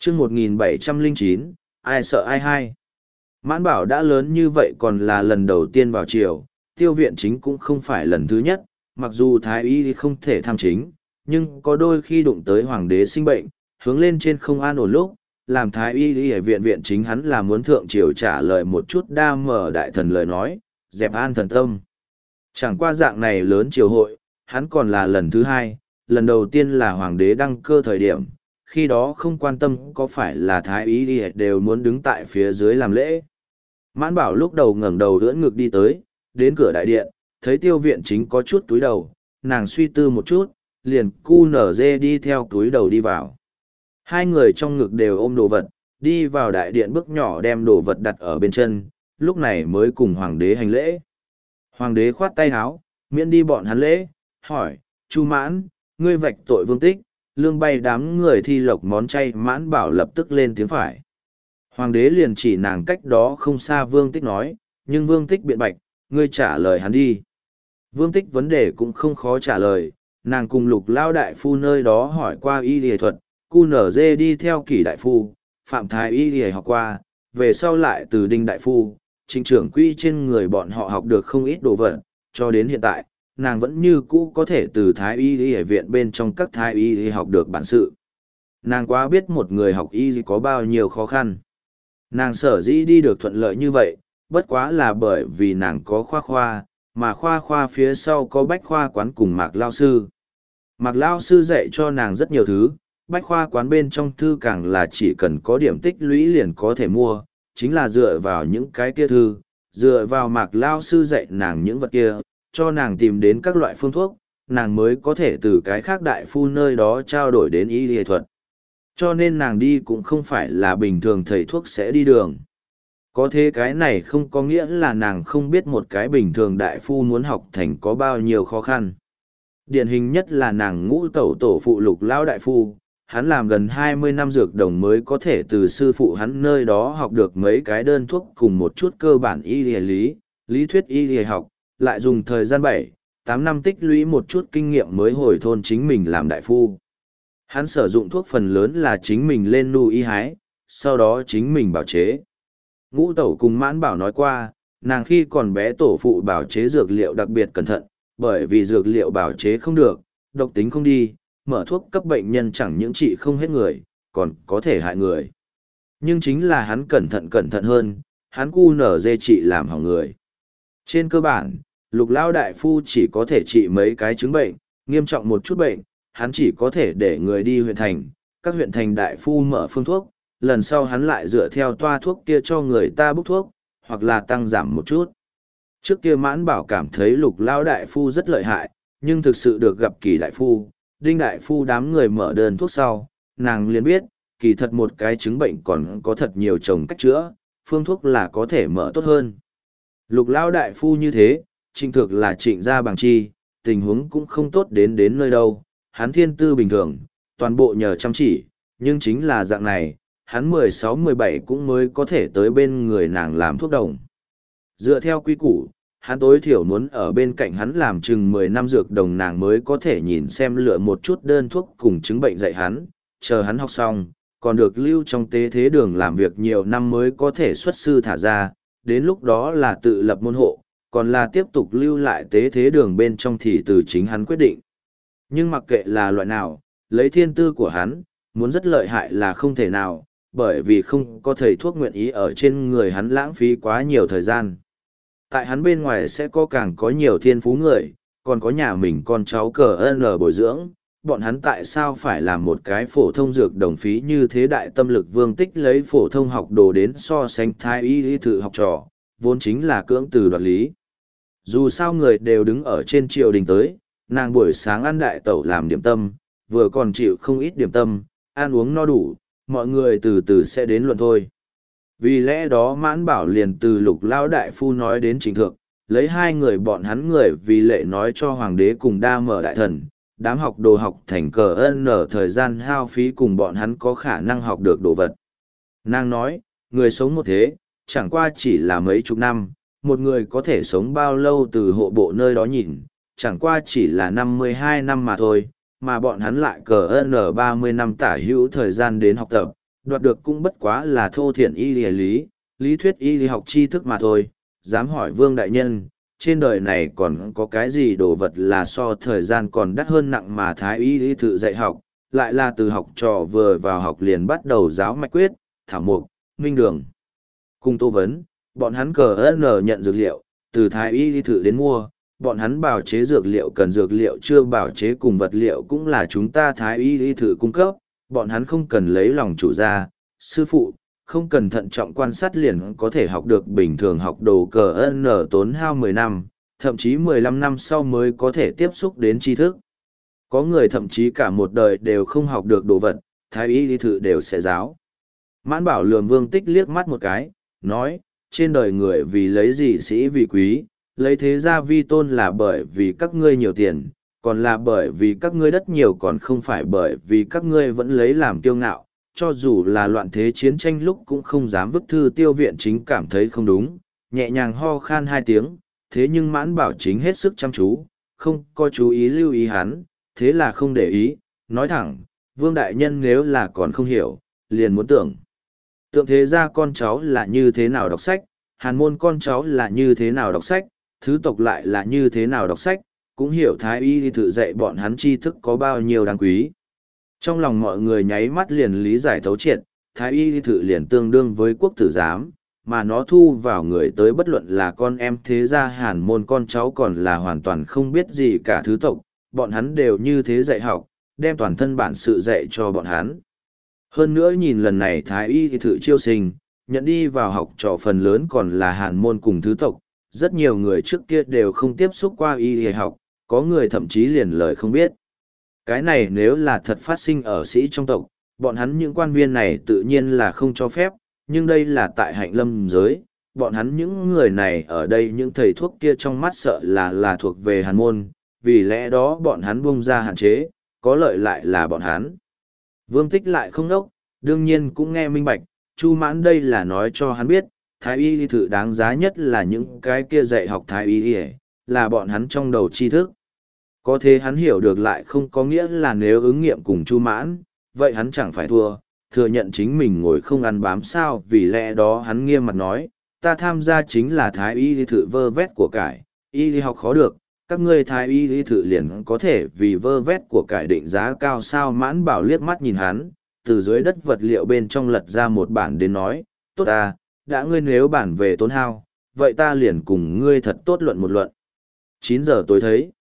chương 1709, ai sợ ai hay. Mãn Bảo đã lớn như vậy còn là lần đầu tiên vào triều, Tiêu Viện Chính cũng không phải lần thứ nhất, mặc dù Thái Y không thể tham chính, nhưng có đôi khi đụng tới Hoàng đế sinh bệnh, hướng lên trên không an ổn lúc, làm Thái Y ở Viện Chính hắn là muốn thượng triều trả lời một chút đa mở đại thần lời nói, dẹp an thần tâm. Chẳng qua dạng này lớn triều hội, hắn còn là lần thứ hai, lần đầu tiên là Hoàng đế đăng cơ thời điểm, khi đó không quan tâm có phải là Thái Y đều muốn đứng tại phía dưới làm lễ. Mãn Bảo lúc đầu ngẩng đầu ưỡn ngực đi tới, đến cửa đại điện, thấy Tiêu Viện Chính có chút túi đầu, nàng suy tư một chút, liền cu nở dê đi theo túi đầu đi vào. Hai người trong ngực đều ôm đồ vật, đi vào đại điện bước nhỏ đem đồ vật đặt ở bên chân, lúc này mới cùng Hoàng đế hành lễ. Hoàng đế khoát tay áo, miễn đi bọn hắn lễ, hỏi, Chu Mãn, ngươi vạch tội Vương Tích, lương bay đám người thi lộc món chay. Mãn Bảo lập tức lên tiếng phải. Hoàng đế liền chỉ nàng cách đó không xa Vương Tích nói, nhưng Vương Tích biện bạch, ngươi trả lời hắn đi. Vương Tích vấn đề cũng không khó trả lời, nàng cùng Lục Lao đại phu nơi đó hỏi qua y y thuật, cu nở dê đi theo Kỷ đại phu, Phạm Thái y y học qua, về sau lại từ Đinh đại phu, Trịnh trưởng quỹ trên người bọn họ học được không ít đồ vật, cho đến hiện tại, nàng vẫn như cũ có thể từ Thái y y viện bên trong các Thái y y học được bản sự. Nàng quá biết một người học y có bao nhiêu khó khăn. Nàng sở dĩ đi được thuận lợi như vậy, bất quá là bởi vì nàng có khoa khoa, mà khoa khoa phía sau có bách khoa quán cùng Mạc Lao Sư. Mạc Lao Sư dạy cho nàng rất nhiều thứ, bách khoa quán bên trong thư càng là chỉ cần có điểm tích lũy liền có thể mua, chính là dựa vào những cái kia thư, dựa vào Mạc Lao Sư dạy nàng những vật kia, cho nàng tìm đến các loại phương thuốc, nàng mới có thể từ cái khác đại phu nơi đó trao đổi đến y y thuật. Cho nên nàng đi cũng không phải là bình thường thầy thuốc sẽ đi đường. Có thế cái này không có nghĩa là nàng không biết một cái bình thường đại phu muốn học thành có bao nhiêu khó khăn. Điển hình nhất là nàng ngũ tẩu tổ phụ Lục Lão đại phu, hắn làm gần 20 năm dược đồng mới có thể từ sư phụ hắn nơi đó học được mấy cái đơn thuốc cùng một chút cơ bản y lý thuyết y học, lại dùng thời gian 7-8 năm tích lũy một chút kinh nghiệm mới hồi thôn chính mình làm đại phu. Hắn sử dụng thuốc phần lớn là chính mình lên nu y hái, sau đó chính mình bào chế. Ngũ tẩu cùng Mãn Bảo nói qua, nàng khi còn bé tổ phụ bào chế dược liệu đặc biệt cẩn thận, bởi vì dược liệu bào chế không được, độc tính không đi, mở thuốc cấp bệnh nhân chẳng những trị không hết người, còn có thể hại người. Nhưng chính là hắn cẩn thận hơn, hắn cu nở dê trị làm hỏng người. Trên cơ bản, Lục Lão đại phu chỉ có thể trị mấy cái chứng bệnh, nghiêm trọng một chút bệnh, hắn chỉ có thể để người đi huyện thành, các huyện thành đại phu mở phương thuốc, lần sau hắn lại dựa theo toa thuốc kia cho người ta bốc thuốc, hoặc là tăng giảm một chút. Trước kia Mãn Bảo cảm thấy Lục Lão đại phu rất lợi hại, nhưng thực sự được gặp Kỳ đại phu, Đinh đại phu đám người mở đơn thuốc sau, nàng liền biết, kỳ thật một cái chứng bệnh còn có thật nhiều chồng cách chữa, phương thuốc là có thể mở tốt hơn. Lục Lão đại phu như thế, Trịnh Thực là Trịnh gia bằng chi, tình huống cũng không tốt đến nơi đâu, hắn thiên tư bình thường, toàn bộ nhờ chăm chỉ, nhưng chính là dạng này, hắn 16-17 cũng mới có thể tới bên người nàng làm thuốc đồng. Dựa theo quy củ, hắn tối thiểu muốn ở bên cạnh hắn làm chừng 10 năm dược đồng nàng mới có thể nhìn xem lựa một chút đơn thuốc cùng chứng bệnh dạy hắn, chờ hắn học xong, còn được lưu trong tế thế đường làm việc nhiều năm mới có thể xuất sư thả ra, đến lúc đó là tự lập môn hộ, còn là tiếp tục lưu lại tế thế đường bên trong thì từ chính hắn quyết định. Nhưng mặc kệ là loại nào, lấy thiên tư của hắn, muốn rất lợi hại là không thể nào, bởi vì không có thầy thuốc nguyện ý ở trên người hắn lãng phí quá nhiều thời gian. Tại hắn bên ngoài sẽ có càng có nhiều thiên phú người, còn có nhà mình con cháu cờ N bồi dưỡng, bọn hắn tại sao phải làm một cái phổ thông dược đồng phí như thế đại tâm lực Vương Tích lấy phổ thông học đồ đến so sánh thái y thử học trò, vốn chính là cưỡng từ đoạt lý. Dù sao người đều đứng ở trên triều đình tới, nàng buổi sáng ăn đại tẩu làm điểm tâm, vừa còn chịu không ít điểm tâm, ăn uống no đủ, mọi người từ từ sẽ đến luận thôi. Vì lẽ đó Mãn Bảo liền từ Lục Lão đại phu nói đến Trịnh Thược, lấy hai người bọn hắn người vì lệ nói cho hoàng đế cùng đa mở đại thần, đám học đồ học thành cờ N thời gian hao phí cùng bọn hắn có khả năng học được đồ vật. Nàng nói, người sống một thế, chẳng qua chỉ là mấy chục năm, một người có thể sống bao lâu từ hộ bộ nơi đó nhìn, chẳng qua chỉ là 52 năm mà thôi, mà bọn hắn lại cờ N 30 năm tả hữu thời gian đến học tập, đoạt được cũng bất quá là thô thiển lý thuyết y lý học tri thức mà thôi. Dám hỏi Vương Đại Nhân, trên đời này còn có cái gì đồ vật là so thời gian còn đắt hơn nặng mà Thái Y lý thự dạy học, lại là từ học trò vừa vào học liền bắt đầu giáo mạch quyết, thảo mục, minh đường. Cùng Tô Vấn, bọn hắn nhận dược liệu, từ Thái Y lý thự đến mua, bọn hắn bào chế dược liệu cần dược liệu chưa bào chế cùng vật liệu cũng là chúng ta Thái Y lý thự cung cấp, bọn hắn không cần lấy lòng chủ gia, sư phụ, không cần thận trọng quan sát liền có thể học được bình thường học đồ tốn hao 10 năm, thậm chí 15 năm sau mới có thể tiếp xúc đến tri thức. Có người thậm chí cả một đời đều không học được đồ vật, Thái Y lý thự đều sẽ giáo. Mãn Bảo lườm Vương Tích liếc mắt một cái, nói, trên đời người vì lấy gì sĩ vì quý, lấy thế gia vi tôn là bởi vì các ngươi nhiều tiền, còn là bởi vì các ngươi đất nhiều, còn không phải bởi vì các ngươi vẫn lấy làm kiêu ngạo, cho dù là loạn thế chiến tranh lúc cũng không dám vứt thư. Tiêu Viện Chính cảm thấy không đúng, nhẹ nhàng ho khan 2 tiếng, thế nhưng Mãn Bảo chính hết sức chăm chú, không có chú ý lưu ý hắn, thế là không để ý, nói thẳng, Vương Đại Nhân nếu là còn không hiểu, liền muốn tưởng thế gia con cháu là như thế nào đọc sách, Hàn môn con cháu là như thế nào đọc sách, thứ tộc lại là như thế nào đọc sách, cũng hiểu Thái Y lý thự dạy bọn hắn tri thức có bao nhiêu đáng quý. Trong lòng mọi người nháy mắt liền lý giải thấu triệt, Thái Y lý thự liền tương đương với quốc tử giám, mà nó thu vào người tới bất luận là con em thế gia Hàn môn con cháu còn là hoàn toàn không biết gì cả thứ tộc, bọn hắn đều như thế dạy học, đem toàn thân bản sự dạy cho bọn hắn. Hơn nữa nhìn lần này Thái Y lý thự chiêu sinh, nhận đi vào học trò phần lớn còn là Hàn môn cùng thứ tộc, rất nhiều người trước kia đều không tiếp xúc qua y y học, có người thậm chí liền lời không biết. Cái này nếu là thật phát sinh ở sĩ trong tộc, bọn hắn những quan viên này tự nhiên là không cho phép, nhưng đây là tại Hạnh Lâm giới, bọn hắn những người này ở đây những thầy thuốc kia trong mắt sợ là thuộc về Hàn môn, vì lẽ đó bọn hắn buông ra hạn chế, có lợi lại là bọn hắn. Vương Tích lại không đốc, đương nhiên cũng nghe minh bạch, Chu Mãn đây là nói cho hắn biết, Thái Y lý thự đáng giá nhất là những cái kia dạy học Thái Y là bọn hắn trong đầu tri thức. Có thế hắn hiểu được lại không có nghĩa là nếu ứng nghiệm cùng Chu Mãn, vậy hắn chẳng phải thua, thừa nhận chính mình ngồi không ăn bám sao, vì lẽ đó hắn nghiêm mặt nói, ta tham gia chính là Thái Y lý thự vơ vét của cải, y lý học khó được, các ngươi Thái Y lý thự liền có thể vì vơ vét của cải định giá cao sao. Mãn Bảo liếc mắt nhìn hắn, từ dưới đất vật liệu bên trong lật ra một bản đến nói, tốt ta, đã ngươi nếu bản về tốn hao, vậy ta liền cùng ngươi thật tốt luận một luận. 9 giờ tối thấy.